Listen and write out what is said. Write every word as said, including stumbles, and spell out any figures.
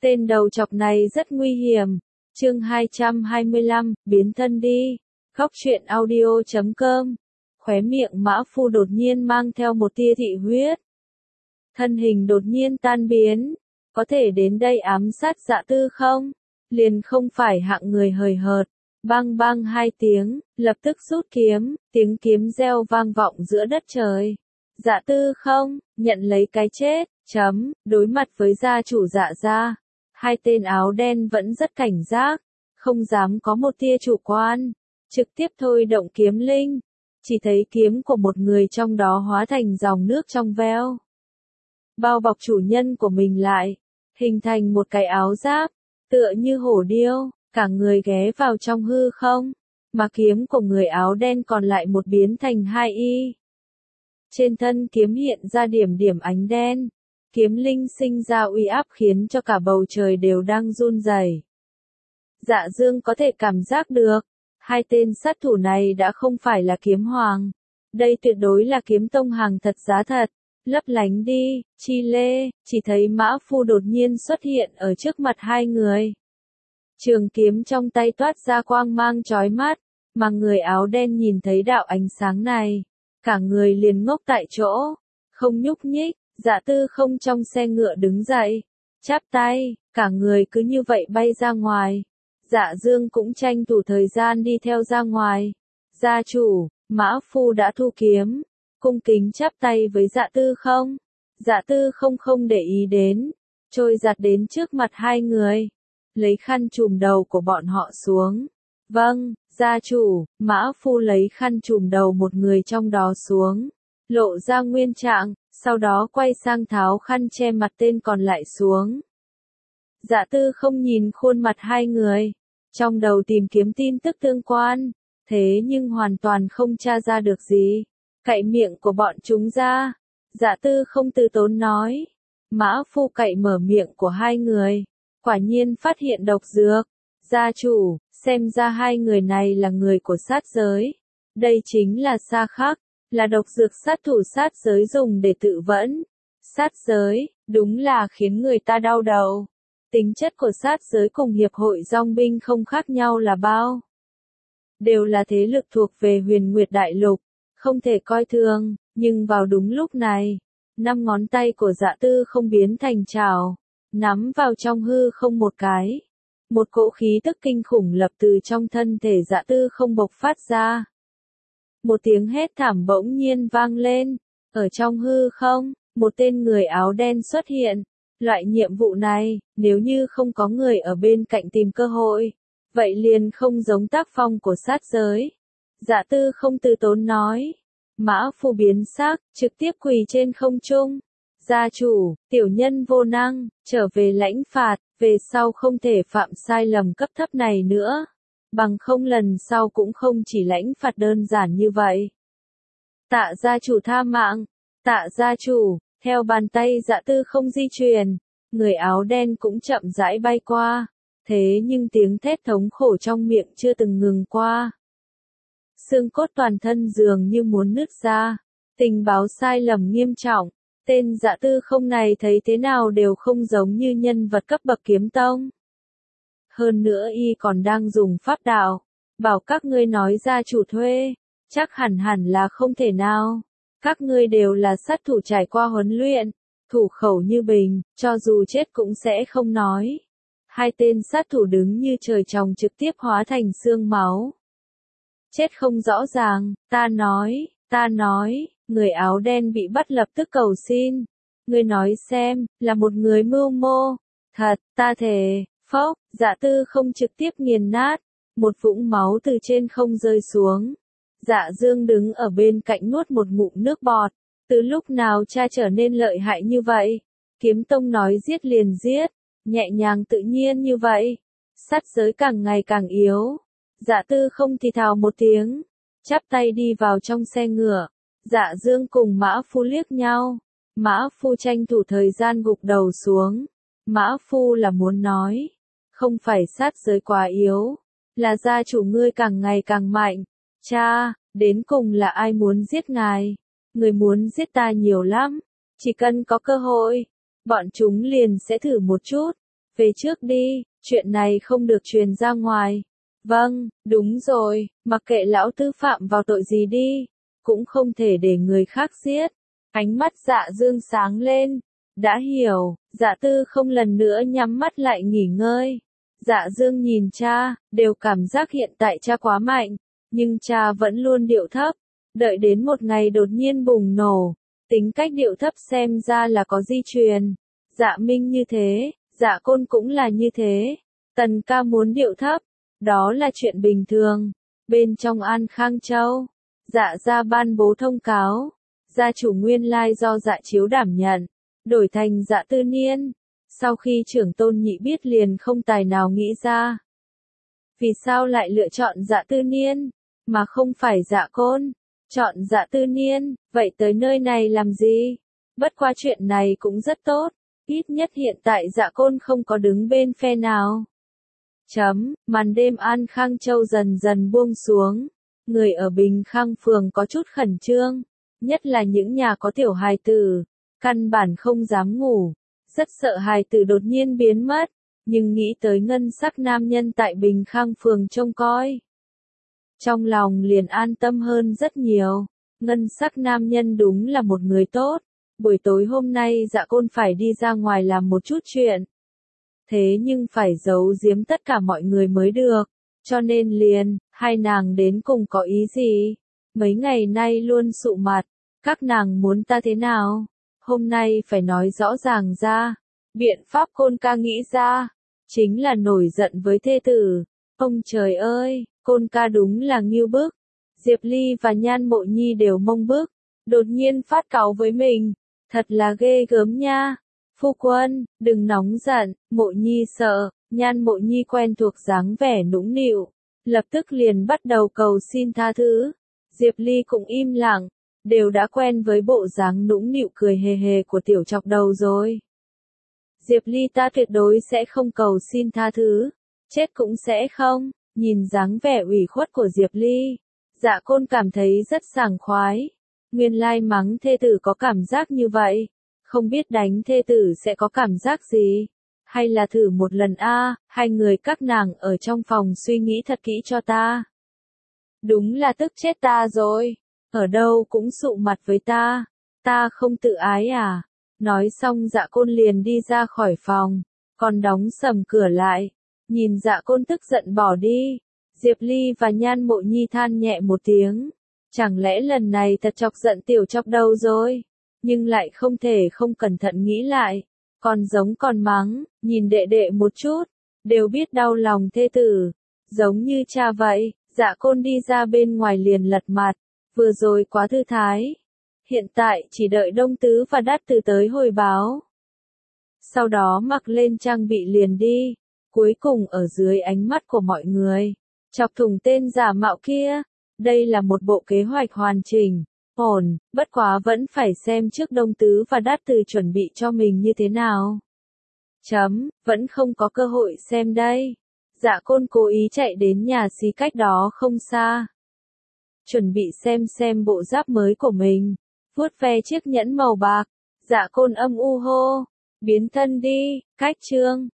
Tên đầu chọc này rất nguy hiểm. Chương hai trăm hai mươi lăm, biến thân đi. Góc truyện audio chấm com. Khóe miệng Mã Phu đột nhiên mang theo một tia thị huyết. Thân hình đột nhiên tan biến. Có thể đến đây ám sát Dạ Tư không? Liền không phải hạng người hời hợt. Bang bang hai tiếng, lập tức rút kiếm, tiếng kiếm reo vang vọng giữa đất trời. Dạ Tư không, nhận lấy cái chết, chấm, đối mặt với gia chủ Dạ gia. Hai tên áo đen vẫn rất cảnh giác, không dám có một tia chủ quan, trực tiếp thôi động kiếm linh. Chỉ thấy kiếm của một người trong đó hóa thành dòng nước trong veo. Bao bọc chủ nhân của mình lại, hình thành một cái áo giáp, tựa như hổ điêu, cả người ghé vào trong hư không, mà kiếm của người áo đen còn lại một biến thành hai y. Trên thân kiếm hiện ra điểm điểm ánh đen, kiếm linh sinh ra uy áp khiến cho cả bầu trời đều đang run rẩy. Dạ Dương có thể cảm giác được, hai tên sát thủ này đã không phải là kiếm hoàng. Đây tuyệt đối là kiếm tông hàng thật giá thật. Lấp lánh đi, chi lê, chỉ thấy Mã Phu đột nhiên xuất hiện ở trước mặt hai người. Trường kiếm trong tay toát ra quang mang chói mắt, mà người áo đen nhìn thấy đạo ánh sáng này, cả người liền ngốc tại chỗ, không nhúc nhích. Dạ Tư không trong xe ngựa đứng dậy, chắp tay, cả người cứ như vậy bay ra ngoài. Dạ Dương cũng tranh thủ thời gian đi theo ra ngoài. Gia chủ, Mã Phu đã thu kiếm, cung kính chắp tay với Dạ Tư không. Dạ Tư không không để ý đến, trôi giặt đến trước mặt hai người, lấy khăn trùm đầu của bọn họ xuống. Vâng, gia chủ. Mã Phu lấy khăn trùm đầu một người trong đó xuống, lộ ra nguyên trạng, sau đó quay sang tháo khăn che mặt tên còn lại xuống. Dạ Tư không nhìn khuôn mặt hai người, trong đầu tìm kiếm tin tức tương quan, thế nhưng hoàn toàn không tra ra được gì. Cậy miệng của bọn chúng ra. Dạ Tư không từ tốn nói. Mã Phu cậy mở miệng của hai người, quả nhiên phát hiện độc dược. Gia chủ, xem ra hai người này là người của sát giới. Đây chính là Sa Khắc, là độc dược sát thủ sát giới dùng để tự vẫn. Sát giới, đúng là khiến người ta đau đầu. Tính chất của sát giới cùng hiệp hội dòng binh không khác nhau là bao. Đều là thế lực thuộc về Huyền Nguyệt Đại Lục, không thể coi thường, nhưng vào đúng lúc này, năm ngón tay của Dạ Tư không biến thành chảo, nắm vào trong hư không một cái. Một cỗ khí tức kinh khủng lập từ trong thân thể Dạ Tư không bộc phát ra. Một tiếng hét thảm bỗng nhiên vang lên, ở trong hư không, một tên người áo đen xuất hiện. Loại nhiệm vụ này, nếu như không có người ở bên cạnh tìm cơ hội, vậy liền không giống tác phong của sát giới. Dạ Tư không từ tốn nói. Mã Phu biến sắc, trực tiếp quỳ trên không trung. Gia chủ, tiểu nhân vô năng, trở về lãnh phạt, về sau không thể phạm sai lầm cấp thấp này nữa. Bằng không lần sau cũng không chỉ lãnh phạt đơn giản như vậy. Tạ gia chủ tha mạng, tạ gia chủ. Theo bàn tay Dạ Tư không di chuyển, người áo đen cũng chậm rãi bay qua, thế nhưng tiếng thét thống khổ trong miệng chưa từng ngừng qua. Xương cốt toàn thân dường như muốn nứt ra, tình báo sai lầm nghiêm trọng, tên Dạ Tư không này thấy thế nào đều không giống như nhân vật cấp bậc kiếm tông. Hơn nữa y còn đang dùng pháp đạo, bảo các ngươi nói gia chủ thuê, chắc hẳn hẳn là không thể nào. Các ngươi đều là sát thủ trải qua huấn luyện, thủ khẩu như bình, cho dù chết cũng sẽ không nói. Hai tên sát thủ đứng như trời trồng trực tiếp hóa thành xương máu. Chết không rõ ràng, ta nói, ta nói, người áo đen bị bắt lập tức cầu xin. Ngươi nói xem, là một người mưu mô. Thật, ta thề, phốc, Dạ Tư không trực tiếp nghiền nát. Một vũng máu từ trên không rơi xuống. Dạ Dương đứng ở bên cạnh nuốt một ngụm nước bọt. Từ lúc nào cha trở nên lợi hại như vậy? Kiếm tông nói giết liền giết, nhẹ nhàng tự nhiên như vậy. Sát giới càng ngày càng yếu. Dạ Tư không thì thào một tiếng, chắp tay đi vào trong xe ngựa. Dạ Dương cùng Mã Phu liếc nhau. Mã Phu tranh thủ thời gian gục đầu xuống. Mã Phu là muốn nói, không phải sát giới quá yếu, là gia chủ ngươi càng ngày càng mạnh. Cha, đến cùng là ai muốn giết ngài? Người muốn giết ta nhiều lắm, chỉ cần có cơ hội, bọn chúng liền sẽ thử một chút. về trước đi, chuyện này không được truyền ra ngoài. Vâng, đúng rồi, mặc kệ lão tứ phạm vào tội gì đi, cũng không thể để người khác giết. Ánh mắt Dạ Dương sáng lên, đã hiểu, Dạ Tư không lần nữa nhắm mắt lại nghỉ ngơi. Dạ Dương nhìn cha, đều cảm giác hiện tại cha quá mạnh, nhưng cha vẫn luôn điệu thấp, đợi đến một ngày đột nhiên bùng nổ, tính cách điệu thấp xem ra là có di truyền. Dạ Minh như thế, Dạ Côn cũng là như thế, Tần ca muốn điệu thấp, đó là chuyện bình thường. Bên trong An Khang Châu, Dạ gia ban bố thông cáo, gia chủ nguyên lai do Dạ Chiếu đảm nhận, đổi thành Dạ Tư Niên. Sau khi trưởng tôn nhị biết liền không tài nào nghĩ ra. Vì sao lại lựa chọn Dạ Tư Niên, mà không phải Dạ Côn? Chọn Dạ Tư Niên, vậy tới nơi này làm gì? Bất qua chuyện này cũng rất tốt, ít nhất hiện tại Dạ Côn không có đứng bên phe nào. Chấm, màn đêm An Khang Châu dần dần buông xuống. Người ở Bình Khang phường có chút khẩn trương, nhất là những nhà có tiểu hài tử, căn bản không dám ngủ, rất sợ hài tử đột nhiên biến mất, nhưng nghĩ tới ngân sắc nam nhân tại Bình Khang phường trông coi. Trong lòng liền an tâm hơn rất nhiều, ngân sắc nam nhân đúng là một người tốt, buổi tối hôm nay Dạ Côn phải đi ra ngoài làm một chút chuyện. Thế nhưng phải giấu giếm tất cả mọi người mới được, cho nên liền, hai nàng đến cùng có ý gì? Mấy ngày nay luôn sụ mặt, các nàng muốn ta thế nào? Hôm nay phải nói rõ ràng ra. Biện pháp Côn ca nghĩ ra, chính là nổi giận với thê tử. Ông trời ơi, Côn ca đúng là nghiêu bức. Diệp Ly và Nhan Mộ Nhi đều mông bức, đột nhiên phát cáu với mình, thật là ghê gớm nha. Phu quân, đừng nóng giận, Mộ Nhi sợ. Nhan Mộ Nhi quen thuộc dáng vẻ nũng nịu, lập tức liền bắt đầu cầu xin tha thứ. Diệp Ly cũng im lặng, đều đã quen với bộ dáng nũng nịu cười hề hề của tiểu chọc đầu rồi. Diệp Ly ta tuyệt đối sẽ không cầu xin tha thứ, chết cũng sẽ không. Nhìn dáng vẻ ủy khuất của Diệp Ly, Dạ Côn cảm thấy rất sảng khoái. Nguyên lai mắng thê tử có cảm giác như vậy, không biết đánh thê tử sẽ có cảm giác gì. Hay là thử một lần a, à, hai người các nàng ở trong phòng suy nghĩ thật kỹ cho ta. Đúng là tức chết ta rồi, ở đâu cũng sụ mặt với ta, ta không tự ái à. Nói xong Dạ Côn liền đi ra khỏi phòng, còn đóng sầm cửa lại, nhìn Dạ Côn tức giận bỏ đi. Diệp Ly và Nhan Mộ Nhi than nhẹ một tiếng, chẳng lẽ lần này thật chọc giận tiểu chọc đầu rồi, nhưng lại không thể không cẩn thận nghĩ lại. Còn giống còn mắng, nhìn đệ đệ một chút, đều biết đau lòng thê tử, giống như cha vậy. Dạ Côn đi ra bên ngoài liền lật mặt, vừa rồi quá thư thái, hiện tại chỉ đợi Đông Tứ và Đát Từ tới hồi báo. Sau đó mặc lên trang bị liền đi, cuối cùng ở dưới ánh mắt của mọi người, chọc thủng tên giả mạo kia. Đây là một bộ kế hoạch hoàn chỉnh, ổn, bất quá vẫn phải xem trước Đông Tứ và Đát Từ chuẩn bị cho mình như thế nào. Chấm, vẫn không có cơ hội xem đây. Dạ Côn cố ý chạy đến nhà xí cách đó không xa, chuẩn bị xem xem bộ giáp mới của mình, vuốt ve chiếc nhẫn màu bạc. Dạ Côn âm u hô, biến thân đi, cách chương.